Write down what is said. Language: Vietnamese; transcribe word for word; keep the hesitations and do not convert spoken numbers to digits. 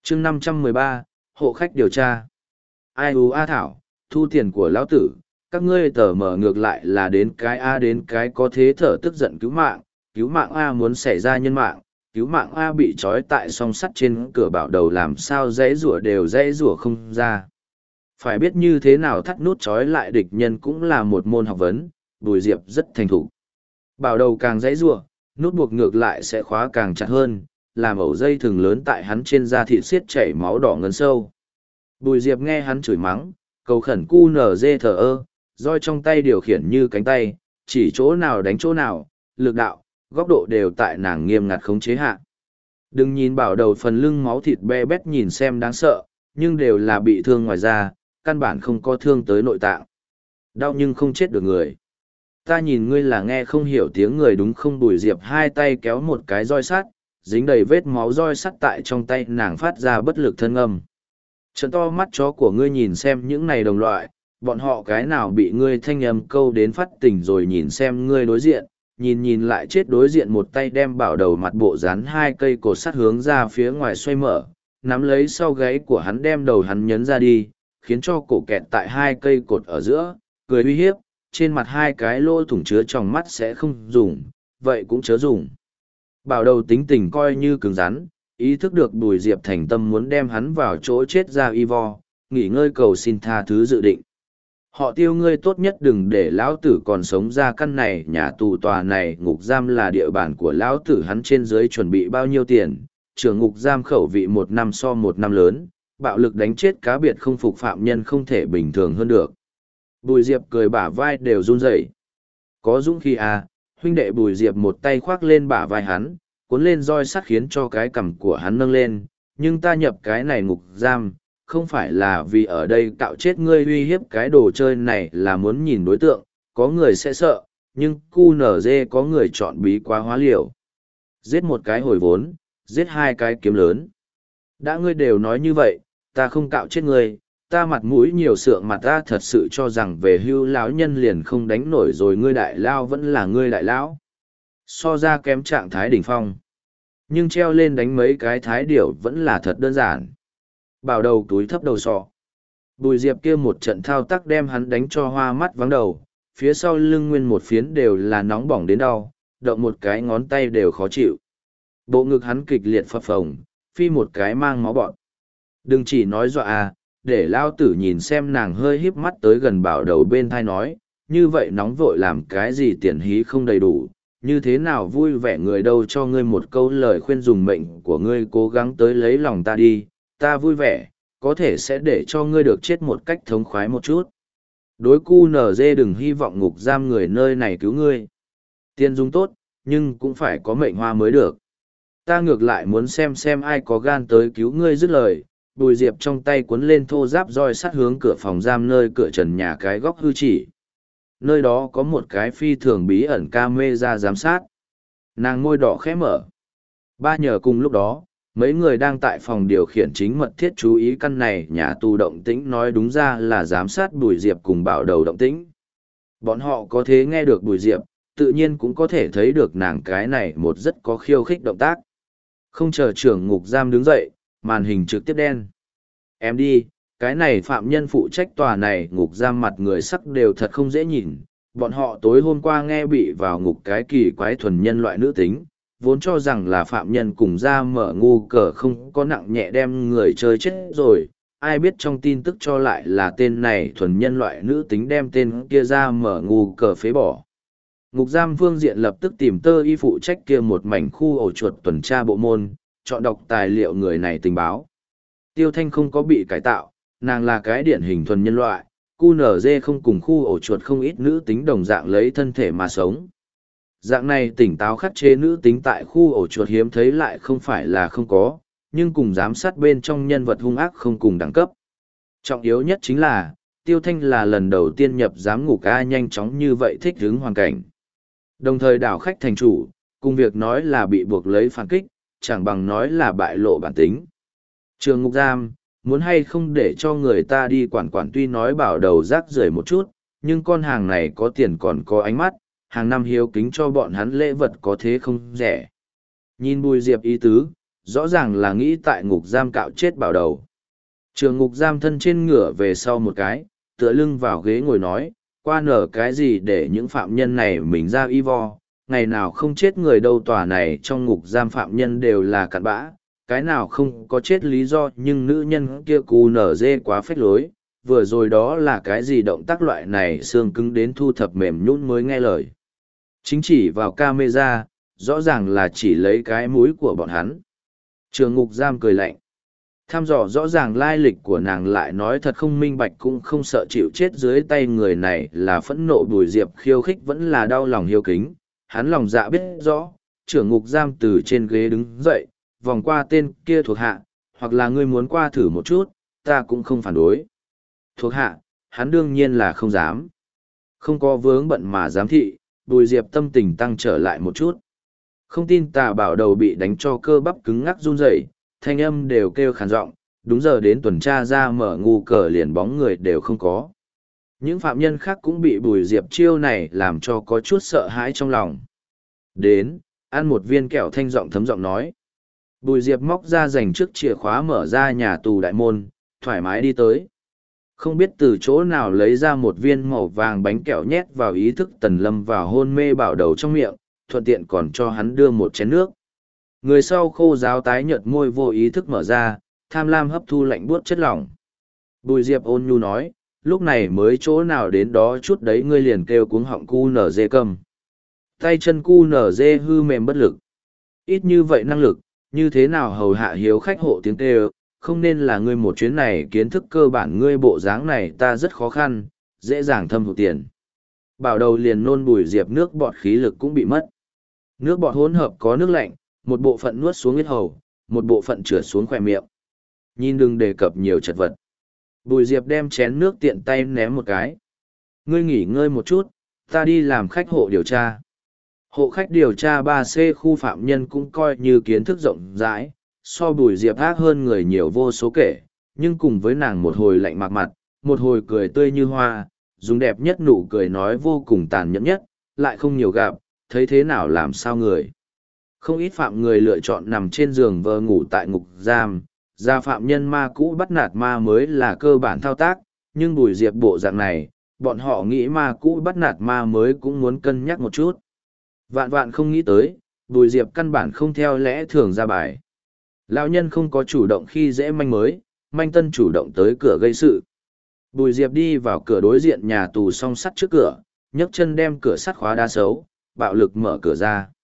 chương năm trăm mười ba, hộ khách điều tra. Ai u a thảo, thu tiền của lão tử, các ngươi tờ mở ngược lại là đến cái A đến cái có thế thở tức giận cứu mạng, cứu mạng A muốn xảy ra nhân mạng, cứu mạng A bị trói tại song sắt trên cửa bảo đầu làm sao dãy rủa đều dãy rủa không ra. Phải biết như thế nào thắt nút trói lại địch nhân cũng là một môn học vấn, Bùi Diệp rất thành thục. Bảo đầu càng dãy rủa, nút buộc ngược lại sẽ khóa càng chặt hơn, làm ẩu dây thừng lớn tại hắn trên da thịt xiết chảy máu đỏ ngấn sâu. Bùi Diệp nghe hắn chửi mắng, cầu khẩn cu nở dê thờ ơ, roi trong tay điều khiển như cánh tay, chỉ chỗ nào đánh chỗ nào, lực đạo, góc độ đều tại nàng nghiêm ngặt khống chế hạ. Đừng nhìn bảo đầu phần lưng máu thịt be bét nhìn xem đáng sợ, nhưng đều là bị thương ngoài da, căn bản không có thương tới nội tạng. Đau nhưng không chết được người. Ta nhìn ngươi là nghe không hiểu tiếng người đúng không? Bùi Diệp hai tay kéo một cái roi sắt, dính đầy vết máu roi sắt tại trong tay nàng phát ra bất lực thân âm. Trận to mắt chó của ngươi nhìn xem những này đồng loại, bọn họ cái nào bị ngươi thanh âm câu đến phát tỉnh rồi nhìn xem ngươi đối diện, nhìn nhìn lại chết đối diện một tay đem bảo đầu mặt bộ dán hai cây cột sắt hướng ra phía ngoài xoay mở, nắm lấy sau gáy của hắn đem đầu hắn nhấn ra đi, khiến cho cổ kẹt tại hai cây cột ở giữa, cười uy hiếp, trên mặt hai cái lỗ thủng chứa trong mắt sẽ không dùng, vậy cũng chớ dùng. Bảo đầu tính tình coi như cứng rắn, ý thức được Bùi Diệp thành tâm muốn đem hắn vào chỗ chết ra y vo, nghỉ ngơi cầu xin tha thứ dự định. Họ Tiêu, ngươi tốt nhất đừng để lão tử còn sống ra căn này, nhà tù tòa này ngục giam là địa bàn của lão tử, hắn trên dưới chuẩn bị bao nhiêu tiền, trưởng ngục giam khẩu vị một năm so một năm lớn, bạo lực đánh chết cá biệt không phục phạm nhân không thể bình thường hơn được. Bùi Diệp cười bả vai đều run rẩy. Có dũng khí à, huynh đệ. Bùi Diệp một tay khoác lên bả vai hắn, cuốn lên roi sắt khiến cho cái cằm của hắn nâng lên, nhưng ta nhập cái này ngục giam, không phải là vì ở đây cạo chết ngươi uy hiếp cái đồ chơi này, là muốn nhìn đối tượng, có người sẽ sợ, nhưng cu nở dê có người chọn bí quá hóa liều. Giết một cái hồi vốn, giết hai cái kiếm lớn. Đã ngươi đều nói như vậy, ta không cạo chết ngươi, ta mặt mũi nhiều sượng mặt, ta thật sự cho rằng về hưu lão nhân liền không đánh nổi rồi, ngươi đại lao vẫn là ngươi đại lão. So ra kém trạng thái đỉnh phong. Nhưng treo lên đánh mấy cái thái điểu vẫn là thật đơn giản. Bảo đầu túi thấp đầu sọ. Bùi Diệp kia một trận thao tác đem hắn đánh cho hoa mắt vắng đầu, phía sau lưng nguyên một phiến đều là nóng bỏng đến đau, động một cái ngón tay đều khó chịu. Bộ ngực hắn kịch liệt phập phồng, phi một cái mang máu bọn. Đừng chỉ nói dọa à, để lao tử nhìn xem. Nàng hơi híp mắt tới gần bảo đầu bên thai nói, như vậy nóng vội làm cái gì, tiền hí không đầy đủ, như thế nào vui vẻ người đâu, cho ngươi một câu lời khuyên, dùng mệnh của ngươi cố gắng tới lấy lòng ta đi, ta vui vẻ, có thể sẽ để cho ngươi được chết một cách thống khoái một chút. Đối cu nở dê đừng hy vọng ngục giam người nơi này cứu ngươi. Tiền dùng tốt, nhưng cũng phải có mệnh hoa mới được. Ta ngược lại muốn xem xem ai có gan tới cứu ngươi. Dứt lời, Bùi Diệp trong tay cuốn lên thô giáp roi sắt hướng cửa phòng giam nơi cửa trần nhà cái góc hư chỉ. Nơi đó có một cái phi thường bí ẩn camera giám sát. Nàng môi đỏ khẽ mở. Ba nhờ cùng lúc đó, mấy người đang tại phòng điều khiển chính mật thiết chú ý căn này nhà tù động tĩnh, nói đúng ra là giám sát Bùi Diệp cùng bảo đầu động tĩnh. Bọn họ có thể nghe được Bùi Diệp, tự nhiên cũng có thể thấy được nàng cái này một rất có khiêu khích động tác. Không chờ trưởng ngục giam đứng dậy, màn hình trực tiếp đen. Em đi, cái này phạm nhân phụ trách tòa này ngục giam mặt người sắc đều thật không dễ nhìn. Bọn họ tối hôm qua nghe bị vào ngục cái kỳ quái thuần nhân loại nữ tính, vốn cho rằng là phạm nhân cùng ra mở ngu cờ không có nặng nhẹ đem người chơi chết rồi. Ai biết trong tin tức cho lại là tên này thuần nhân loại nữ tính đem tên kia ra mở ngu cờ phế bỏ. Ngục giam phương diện lập tức tìm tơ y phụ trách kia một mảnh khu ổ chuột tuần tra bộ môn, chọn đọc tài liệu người này tình báo. Tiêu Thanh không có bị cải tạo, nàng là cái điển hình thuần nhân loại, cu nở dê không cùng khu ổ chuột không ít nữ tính đồng dạng lấy thân thể mà sống. Dạng này tỉnh táo khắc chế nữ tính tại khu ổ chuột hiếm thấy lại không phải là không có, nhưng cùng giám sát bên trong nhân vật hung ác không cùng đẳng cấp. Trọng yếu nhất chính là, Tiêu Thanh là lần đầu tiên nhập giám ngục A nhanh chóng như vậy thích ứng hoàn cảnh. Đồng thời đảo khách thành chủ, cùng việc nói là bị buộc lấy phản kích, chẳng bằng nói là bại lộ bản tính. Trường ngục giam, muốn hay không để cho người ta đi quản quản, tuy nói bảo đầu rác rưởi một chút, nhưng con hàng này có tiền còn có ánh mắt, hàng năm hiếu kính cho bọn hắn lễ vật có thế không rẻ. Nhìn Bùi Diệp ý tứ, rõ ràng là nghĩ tại ngục giam cạo chết bảo đầu. Trường ngục giam thân trên ngửa về sau một cái, tựa lưng vào ghế ngồi nói, qua nở cái gì để những phạm nhân này mình ra y vo, ngày nào không chết người đâu, tòa này trong ngục giam phạm nhân đều là cặn bã, cái nào không có chết lý do, nhưng nữ nhân kia cù nở dê quá phách lối, vừa rồi đó là cái gì động tác loại này xương cứng đến thu thập mềm nhũn mới nghe lời. Chính chỉ vào camera, rõ ràng là chỉ lấy cái mũi của bọn hắn. Trường ngục giam cười lạnh. Tham dò rõ ràng lai lịch của nàng lại nói thật không minh bạch cũng không sợ chịu chết dưới tay người này, là phẫn nộ Bùi Diệp khiêu khích vẫn là đau lòng hiếu kính. Hắn lòng dạ biết rõ, trưởng ngục giam từ trên ghế đứng dậy, vòng qua tên kia thuộc hạ, hoặc là ngươi muốn qua thử một chút, ta cũng không phản đối. Thuộc hạ, hắn đương nhiên là không dám. Không có vướng bận mà giám thị, Bùi Diệp tâm tình tăng trở lại một chút. Không tin tà bảo đầu bị đánh cho cơ bắp cứng ngắc run rẩy, thanh âm đều kêu khàn giọng, đúng giờ đến tuần tra ra mở ngu cờ liền bóng người đều không có. Những phạm nhân khác cũng bị Bùi Diệp chiêu này làm cho có chút sợ hãi trong lòng. Đến, ăn một viên kẹo, thanh giọng thấm giọng nói. Bùi Diệp móc ra dành trước chìa khóa mở ra nhà tù đại môn, thoải mái đi tới. Không biết từ chỗ nào lấy ra một viên màu vàng bánh kẹo nhét vào ý thức Tần Lâm vào hôn mê bảo đầu trong miệng, thuận tiện còn cho hắn đưa một chén nước. Người sau khô ráo tái nhợt môi vô ý thức mở ra, tham lam hấp thu lạnh buốt chất lỏng. Bùi Diệp ôn nhu nói, lúc này mới chỗ nào đến đó chút đấy ngươi liền kêu cuống họng cu nở dê cầm. Tay chân cu nở dê hư mềm bất lực. Ít như vậy năng lực, như thế nào hầu hạ hiếu khách hộ tiếng kêu, không nên là ngươi một chuyến này kiến thức cơ bản ngươi bộ dáng này ta rất khó khăn, dễ dàng thâm hụt tiền. Bảo đầu liền nôn Bùi Diệp nước bọt khí lực cũng bị mất. Nước bọt hỗn hợp có nước lạnh, một bộ phận nuốt xuống huyết hầu, một bộ phận trượt xuống khỏe miệng. Nhìn đừng đề cập nhiều chật vật. Bùi Diệp đem chén nước tiện tay ném một cái. Ngươi nghỉ ngơi một chút, ta đi làm khách hộ điều tra. Hộ khách điều tra ba C khu phạm nhân cũng coi như kiến thức rộng rãi, so Bùi Diệp ác hơn người nhiều vô số kể, nhưng cùng với nàng một hồi lạnh mạc mặt, một hồi cười tươi như hoa, dùng đẹp nhất nụ cười nói vô cùng tàn nhẫn nhất, lại không nhiều gặp, thấy thế nào làm sao người. Không ít phạm người lựa chọn nằm trên giường vờ ngủ tại ngục giam, ra phạm nhân ma cũ bắt nạt ma mới là cơ bản thao tác, nhưng Bùi Diệp bộ dạng này, bọn họ nghĩ ma cũ bắt nạt ma mới cũng muốn cân nhắc một chút. Vạn vạn không nghĩ tới, Bùi Diệp căn bản không theo lẽ thường ra bài. Lão nhân không có chủ động khi dễ manh mới, manh tân chủ động tới cửa gây sự. Bùi Diệp đi vào cửa đối diện nhà tù song sắt trước cửa, nhấc chân đem cửa sắt khóa đá xấu, bạo lực mở cửa ra.